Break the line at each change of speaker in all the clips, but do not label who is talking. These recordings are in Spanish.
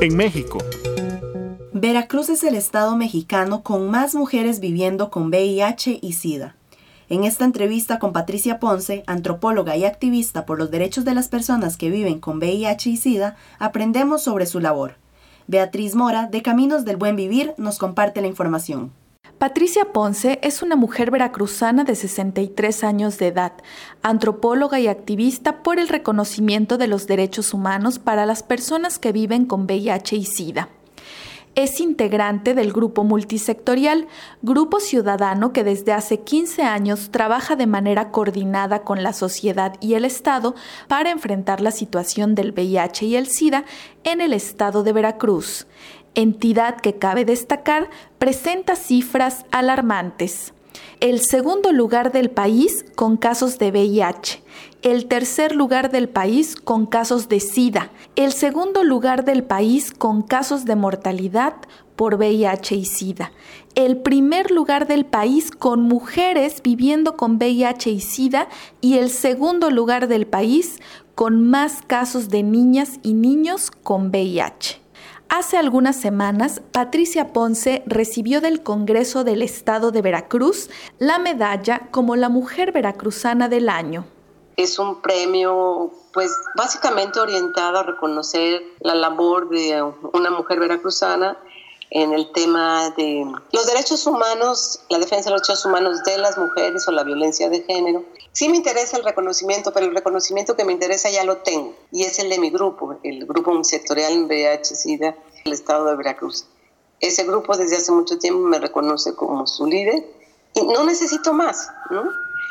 en México.
Veracruz es el estado mexicano con más mujeres viviendo con VIH y SIDA. En esta entrevista con Patricia Ponce, antropóloga y activista por los derechos de las personas que viven con VIH y SIDA, aprendemos sobre su labor. Beatriz Mora, de Caminos del Buen Vivir, nos comparte la información.
Patricia Ponce es una mujer veracruzana de 63 años de edad, antropóloga y activista por el reconocimiento de los derechos humanos para las personas que viven con VIH y SIDA. Es integrante del Grupo Multisectorial, grupo ciudadano que desde hace 15 años trabaja de manera coordinada con la sociedad y el Estado para enfrentar la situación del VIH y el SIDA en el estado de Veracruz. Entidad que, cabe destacar, presenta cifras alarmantes. El segundo lugar del país con casos de VIH, el tercer lugar del país con casos de SIDA, el segundo lugar del país con casos de mortalidad por VIH y SIDA, el primer lugar del país con mujeres viviendo con VIH y SIDA y el segundo lugar del país con más casos de niñas y niños con VIH. Hace algunas semanas, Patricia Ponce recibió del Congreso del Estado de Veracruz la medalla como la Mujer Veracruzana del Año.
Es un premio, básicamente orientado a reconocer la labor de una mujer veracruzana en el tema de los derechos humanos, la defensa de los derechos humanos de las mujeres o la violencia de género. Sí me interesa el reconocimiento, pero el reconocimiento que me interesa ya lo tengo, y es el de mi grupo, el Grupo Sectorial en VIH-Sida del Estado de Veracruz. Ese grupo desde hace mucho tiempo me reconoce como su líder y no necesito más, ¿no?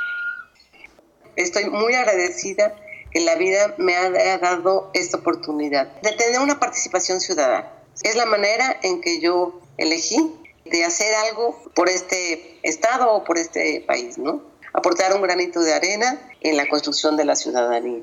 Estoy muy agradecida que la vida me haya dado esta oportunidad de tener una participación ciudadana. Es la manera en que yo elegí de hacer algo por este estado o por este país, ¿no? Aportar un granito de arena en la construcción de la ciudadanía.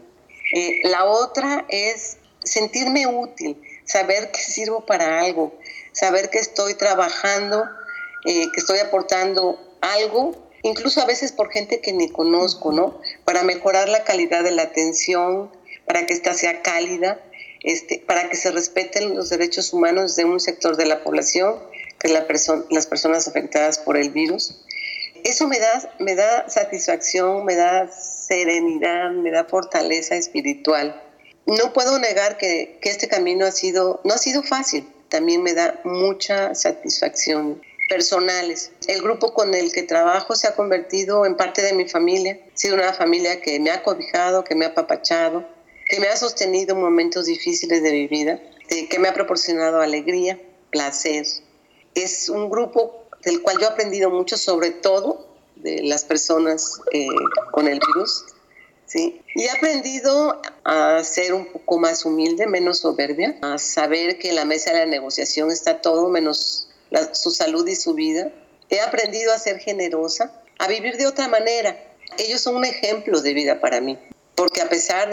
La otra es sentirme útil, saber que sirvo para algo, saber que estoy trabajando, que estoy aportando algo, incluso a veces por gente que ni conozco, ¿no? Para mejorar la calidad de la atención, para que ésta sea cálida, para que se respeten los derechos humanos de un sector de la población, que es las personas afectadas por el virus. Eso me da satisfacción, me da serenidad, me da fortaleza espiritual. No puedo negar que este camino no ha sido fácil. También me da mucha satisfacción personales. El grupo con el que trabajo se ha convertido en parte de mi familia. Ha sido una familia que me ha cobijado, que me ha apapachado, que me ha sostenido en momentos difíciles de mi vida, que me ha proporcionado alegría, placer. Es un grupo del cual yo he aprendido mucho, sobre todo de las personas con el virus, ¿sí? Y he aprendido a ser un poco más humilde, menos soberbia, a saber que en la mesa de la negociación está todo menos su salud y su vida. He aprendido a ser generosa, a vivir de otra manera. Ellos son un ejemplo de vida para mí, porque a pesar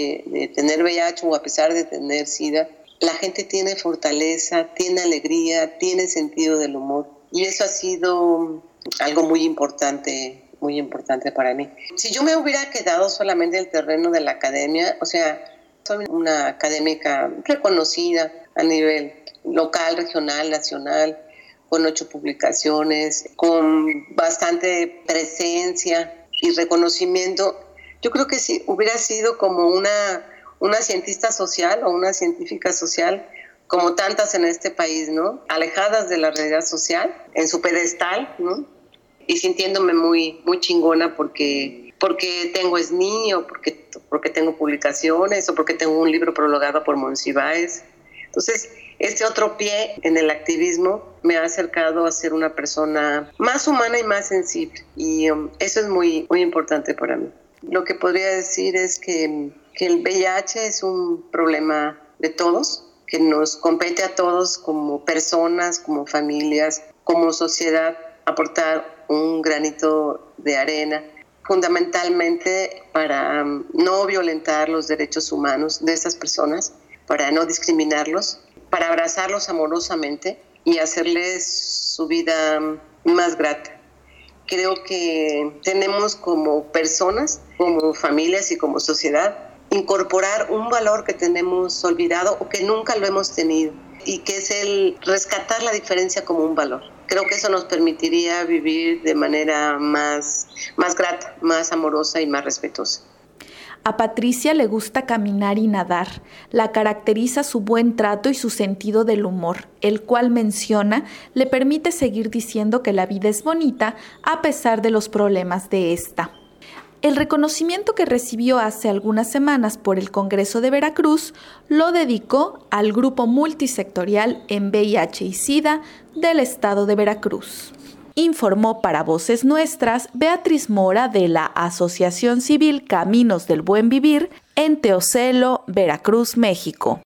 de tener VIH o a pesar de tener SIDA, la gente tiene fortaleza, tiene alegría, tiene sentido del humor. Y eso ha sido algo muy importante para mí. Si yo me hubiera quedado solamente en el terreno de la academia, soy una académica reconocida a nivel local, regional, nacional, con 8 publicaciones, con bastante presencia y reconocimiento. Yo creo que sí, hubiera sido como una cientista social o una científica social, como tantas en este país, ¿no? Alejadas de la realidad social, en su pedestal, ¿no? Y sintiéndome muy, muy chingona porque tengo SNI o porque tengo publicaciones o porque tengo un libro prologado por Monsiváis. Entonces, este otro pie en el activismo me ha acercado a ser una persona más humana y más sensible. Y eso es muy, muy importante para mí. Lo que podría decir es que el VIH es un problema de todos, que nos compete a todos como personas, como familias, como sociedad, aportar un granito de arena, fundamentalmente para no violentar los derechos humanos de estas personas, para no discriminarlos, para abrazarlos amorosamente y hacerles su vida más grata. Creo que tenemos como personas, como familias y como sociedad incorporar un valor que tenemos olvidado o que nunca lo hemos tenido, y que es el rescatar la diferencia como un valor. Creo que eso nos permitiría vivir de manera más grata, más amorosa y más respetuosa.
A Patricia le gusta caminar y nadar. La caracteriza su buen trato y su sentido del humor, el cual menciona le permite seguir diciendo que la vida es bonita a pesar de los problemas de esta. El reconocimiento que recibió hace algunas semanas por el Congreso de Veracruz lo dedicó al Grupo Multisectorial en VIH y SIDA del Estado de Veracruz. Informó para Voces Nuestras Beatriz Mora de la Asociación Civil Caminos del Buen Vivir en Teocelo, Veracruz, México.